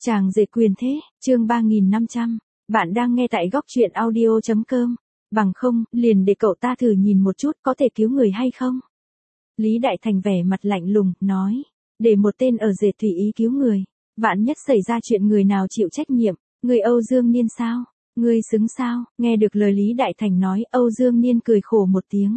Chàng rể quyền thế, chương 3500. Bạn đang nghe tại góc truyện audio.com. Bằng không, liền để cậu ta thử nhìn một chút có thể cứu người hay không? Lý Đại Thành vẻ mặt lạnh lùng, nói. Để một tên ở rể tùy ý cứu người. Vạn nhất xảy ra chuyện người nào chịu trách nhiệm. Người Âu Dương Niên sao? Ngươi xứng sao? Nghe được lời Lý Đại Thành nói, Âu Dương Niên cười khổ một tiếng.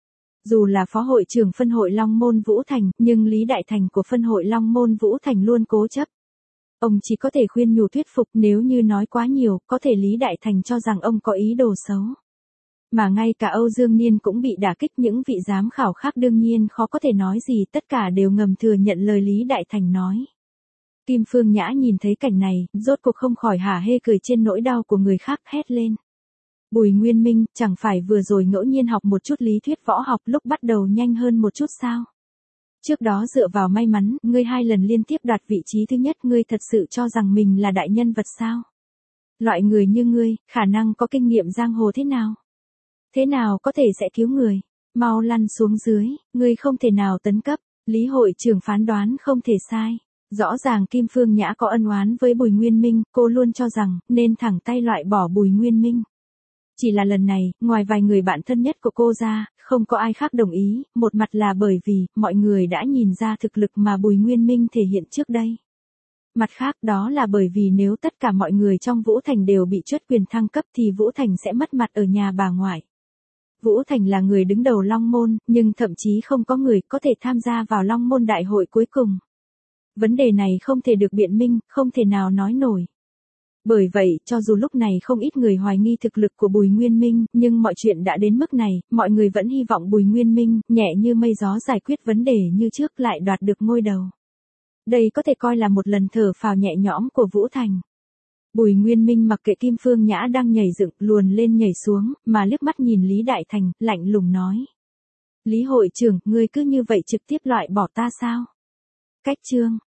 Dù là phó hội trưởng phân hội Long Môn Vũ Thành, nhưng Lý Đại Thành của phân hội Long Môn Vũ Thành luôn cố chấp. Ông chỉ có thể khuyên nhủ thuyết phục, nếu như nói quá nhiều, có thể Lý Đại Thành cho rằng ông có ý đồ xấu. Mà ngay cả Âu Dương Niên cũng bị đả kích, những vị giám khảo khác đương nhiên khó có thể nói gì, tất cả đều ngầm thừa nhận lời Lý Đại Thành nói. Kim Phương Nhã nhìn thấy cảnh này, rốt cuộc không khỏi hả hê cười trên nỗi đau của người khác, hét lên. Bùi Nguyên Minh, chẳng phải vừa rồi ngẫu nhiên học một chút lý thuyết võ học, lúc bắt đầu nhanh hơn một chút sao? Trước đó dựa vào may mắn, ngươi 2 lần liên tiếp đoạt vị trí thứ nhất, ngươi thật sự cho rằng mình là đại nhân vật sao? Loại người như ngươi, khả năng có kinh nghiệm giang hồ thế nào? Thế nào có thể sẽ cứu người? Mau lăn xuống dưới, ngươi không thể nào tấn cấp, Lý hội trưởng phán đoán không thể sai. Rõ ràng Kim Phương Nhã có ân oán với Bùi Nguyên Minh, cô luôn cho rằng nên thẳng tay loại bỏ Bùi Nguyên Minh. Chỉ là lần này, ngoài vài người bạn thân nhất của cô ra, không có ai khác đồng ý, một mặt là bởi vì, mọi người đã nhìn ra thực lực mà Bùi Nguyên Minh thể hiện trước đây. Mặt khác đó là bởi vì nếu tất cả mọi người trong Vũ Thành đều bị truất quyền thăng cấp thì Vũ Thành sẽ mất mặt ở nhà bà ngoại. Vũ Thành là người đứng đầu Long Môn, nhưng thậm chí không có người có thể tham gia vào Long Môn đại hội cuối cùng. Vấn đề này không thể được biện minh, không thể nào nói nổi. Bởi vậy, cho dù lúc này không ít người hoài nghi thực lực của Bùi Nguyên Minh, nhưng mọi chuyện đã đến mức này, mọi người vẫn hy vọng Bùi Nguyên Minh, nhẹ như mây gió giải quyết vấn đề như trước lại đoạt được ngôi đầu. Đây có thể coi là một lần thở phào nhẹ nhõm của Vũ Thành. Bùi Nguyên Minh mặc kệ Kim Phương Nhã đang nhảy dựng, luồn lên nhảy xuống, mà liếc mắt nhìn Lý Đại Thành, lạnh lùng nói. Lý hội trưởng, ngươi cứ như vậy trực tiếp loại bỏ ta sao? Cách chương.